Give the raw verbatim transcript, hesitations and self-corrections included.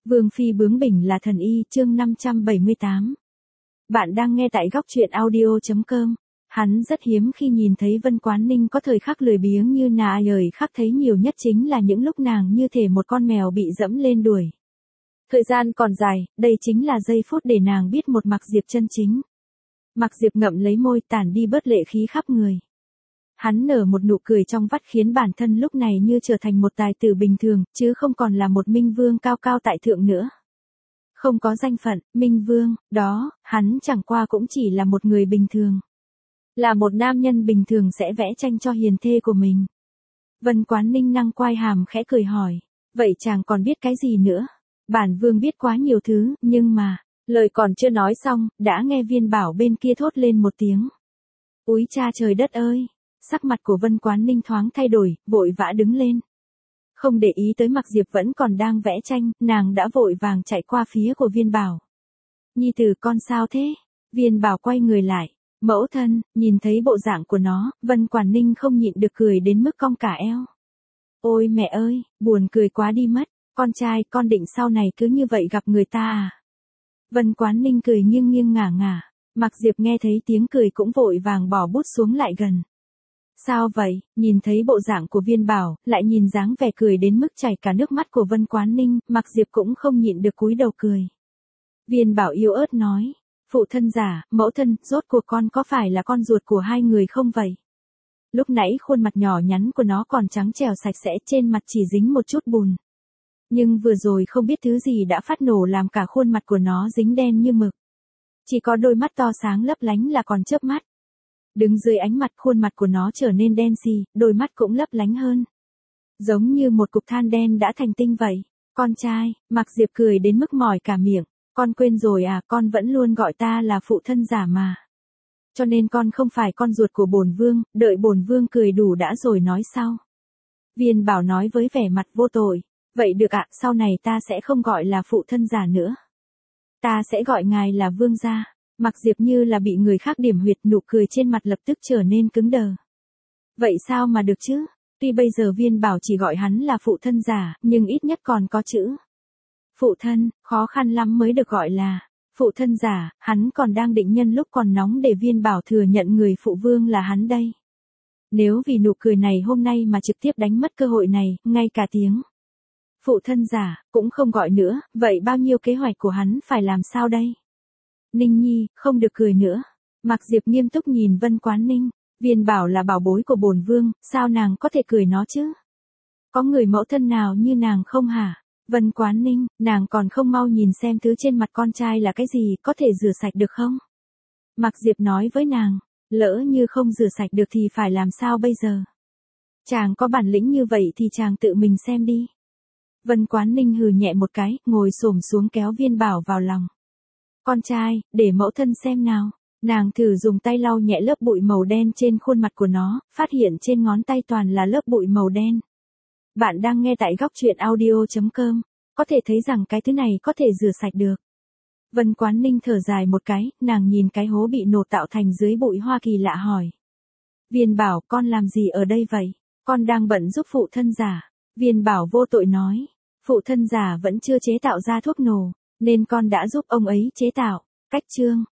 Vương phi bướng bỉnh là thần y, chương năm trăm bảy mươi tám. Bạn đang nghe tại góc truyện audio chấm com. Hắn rất hiếm khi nhìn thấy Vân Quán Ninh có thời khắc lười biếng như nà lời khắc thấy nhiều nhất chính là những lúc nàng như thể một con mèo bị dẫm lên đuổi. Thời gian còn dài, đây chính là giây phút để nàng biết một Mạc Diệp chân chính. Mạc Diệp ngậm lấy môi tản đi bớt lệ khí khắp người. Hắn nở một nụ cười trong vắt khiến bản thân lúc này như trở thành một tài tử bình thường, chứ không còn là một minh vương cao cao tại thượng nữa. Không có danh phận, minh vương, đó, hắn chẳng qua cũng chỉ là một người bình thường. Là một nam nhân bình thường sẽ vẽ tranh cho hiền thê của mình. Vân Quán Ninh năng quai hàm khẽ cười hỏi, vậy chàng còn biết cái gì nữa? Bản vương biết quá nhiều thứ, nhưng mà, lời còn chưa nói xong, đã nghe Viên Bảo bên kia thốt lên một tiếng. Úi cha trời đất ơi! Sắc mặt của Vân Quán Ninh thoáng thay đổi, vội vã đứng lên. Không để ý tới Mạc Diệp vẫn còn đang vẽ tranh, nàng đã vội vàng chạy qua phía của Viên Bảo. Nhi tử con sao thế? Viên Bảo quay người lại. Mẫu thân, nhìn thấy bộ dạng của nó, Vân Quán Ninh không nhịn được cười đến mức cong cả eo. Ôi mẹ ơi, buồn cười quá đi mất, con trai, con định sau này cứ như vậy gặp người ta à? Vân Quán Ninh cười nghiêng nghiêng ngả ngả. Mạc Diệp nghe thấy tiếng cười cũng vội vàng bỏ bút xuống lại gần. Sao vậy, nhìn thấy bộ dạng của Viên Bảo, lại nhìn dáng vẻ cười đến mức chảy cả nước mắt của Vân Quán Ninh, Mạc Diệp cũng không nhịn được cúi đầu cười. Viên Bảo yếu ớt nói, phụ thân giả, mẫu thân, rốt cuộc con có phải là con ruột của hai người không vậy? Lúc nãy khuôn mặt nhỏ nhắn của nó còn trắng trẻo sạch sẽ, trên mặt chỉ dính một chút bùn. Nhưng vừa rồi không biết thứ gì đã phát nổ làm cả khuôn mặt của nó dính đen như mực. Chỉ có đôi mắt to sáng lấp lánh là còn chớp mắt. Đứng dưới ánh mặt khuôn mặt của nó trở nên đen xì, đôi mắt cũng lấp lánh hơn. Giống như một cục than đen đã thành tinh vậy. Con trai, Mạc Diệp cười đến mức mỏi cả miệng. Con quên rồi à, con vẫn luôn gọi ta là phụ thân giả mà. Cho nên con không phải con ruột của bổn vương, đợi bổn vương cười đủ đã rồi nói sau. Viên Bảo nói với vẻ mặt vô tội. Vậy được ạ, sau này ta sẽ không gọi là phụ thân giả nữa. Ta sẽ gọi ngài là vương gia. Mạc Diệp như là bị người khác điểm huyệt, nụ cười trên mặt lập tức trở nên cứng đờ. Vậy sao mà được chứ? Tuy bây giờ Viên Bảo chỉ gọi hắn là phụ thân giả, nhưng ít nhất còn có chữ phụ thân, khó khăn lắm mới được gọi là phụ thân giả, hắn còn đang định nhân lúc còn nóng để Viên Bảo thừa nhận người phụ vương là hắn đây. Nếu vì nụ cười này hôm nay mà trực tiếp đánh mất cơ hội này, ngay cả tiếng phụ thân giả cũng không gọi nữa, vậy bao nhiêu kế hoạch của hắn phải làm sao đây? Ninh Nhi, không được cười nữa. Mạc Diệp nghiêm túc nhìn Vân Quán Ninh. Viên Bảo là bảo bối của bổn vương, sao nàng có thể cười nó chứ? Có người mẫu thân nào như nàng không hả? Vân Quán Ninh, nàng còn không mau nhìn xem thứ trên mặt con trai là cái gì, có thể rửa sạch được không? Mạc Diệp nói với nàng, lỡ như không rửa sạch được thì phải làm sao bây giờ? Chàng có bản lĩnh như vậy thì chàng tự mình xem đi. Vân Quán Ninh hừ nhẹ một cái, ngồi xổm xuống kéo Viên Bảo vào lòng. Con trai, để mẫu thân xem nào. Nàng thử dùng tay lau nhẹ lớp bụi màu đen trên khuôn mặt của nó, phát hiện trên ngón tay toàn là lớp bụi màu đen. Bạn đang nghe tại góc truyện audio chấm com, có thể thấy rằng cái thứ này có thể rửa sạch được. Vân Quán Ninh thở dài một cái, nàng nhìn cái hố bị nổ tạo thành dưới bụi hoa kỳ lạ hỏi. Viên Bảo, con làm gì ở đây vậy? Con đang bận giúp phụ thân giả. Viên Bảo vô tội nói, phụ thân giả vẫn chưa chế tạo ra thuốc nổ. Nên con đã giúp ông ấy chế tạo. Cách chương,